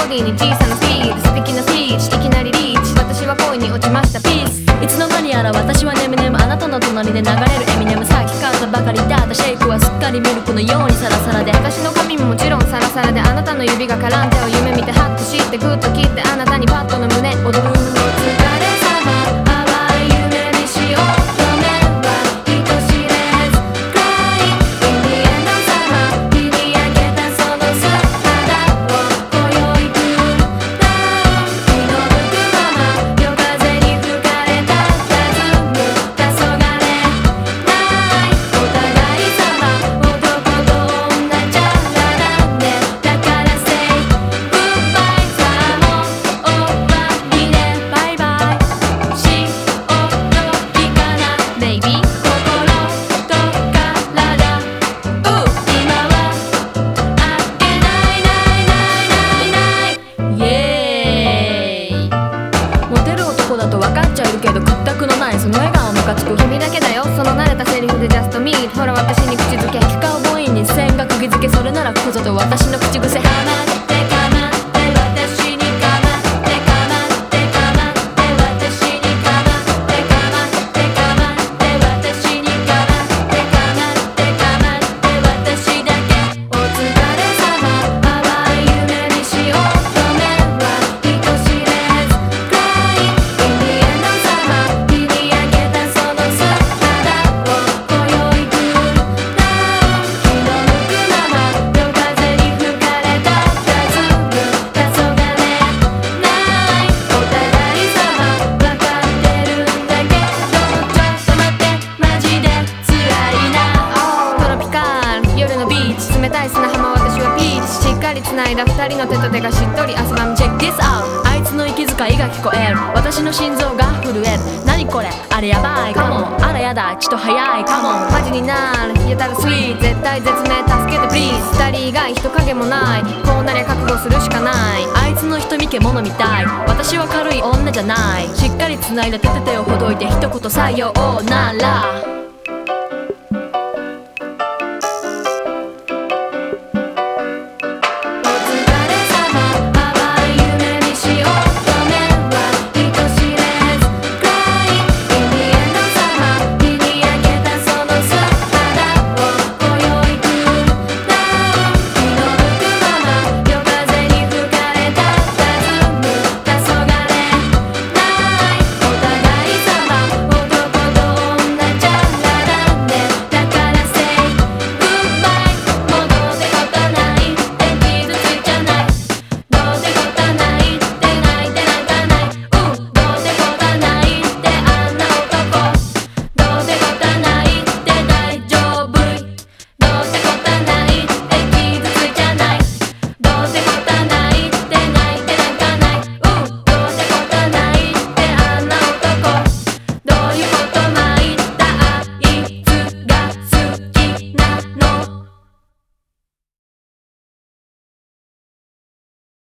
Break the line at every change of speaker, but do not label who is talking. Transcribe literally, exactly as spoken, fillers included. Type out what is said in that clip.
ディに小さなスピード素敵なスピーチいきなりリーチ私は恋に落ちましたピース
いつの間にやら私はネムネムあなたの隣で流れるエミネムさっき買ったばかりだったシェイクはすっかりミルクのようにサラサラで
私の髪ももちろんサラサラであなたの指が絡んでを夢見てハッとしてグッと切ってあなたにパッとの胸踊るお疲れ様淡い夢にしよう夢は人知れず暗いインディエンドサマー日に焼けたその素肌を今宵クールダウン気の向くまま夜風に吹かれた弾む黄昏ないお互い様男と女じゃ並んでだから Say Goodbye さあもう終わりねバイバイ潮時かな Baby 心と体う今はあっけないないないないないイエーイ
モテる男だと分かっちゃいるけど屈託のないその笑顔ムカつく
君だけだよその慣れたセリフで Just Meet ほら私に口づけ
聞かう母音に線が釘付けそれならここぞと私の口癖
かまってかまって私にかまってかまってかまって私にかまってかまってかまって私にかまってかまってかまって私だけお疲れ様淡い夢にしよう夢は人知れず暗いインディエンドサマー日に焼けたその素肌を今宵クールダウン気の向くまま夜風に吹かれた弾む黄昏ないお互い様分かってるんだけどちょっと待ってマジで辛いなトロピカル夜のビーチ冷たい砂浜私はピーチしっかり繋いだ二人の手と手がしっとり汗ばむ Check this out
あいつの息遣いが聞こえる私の心臓が震える何これあれやばいかもあらやだちょっと早いかも
マジになるやたらスイート絶対絶命助けて Please 二人以外人影もないこうなりゃ覚悟するしかない
あいつの瞳獣みたい私は軽い女じゃないしっかり繋いだ手と手をほどいて一言採用なら